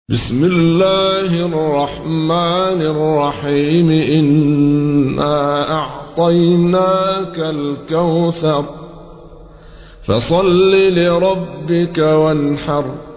بسم الله الرحمن الرحيم إنا أعطيناك الكوثر فصل لربك وانحر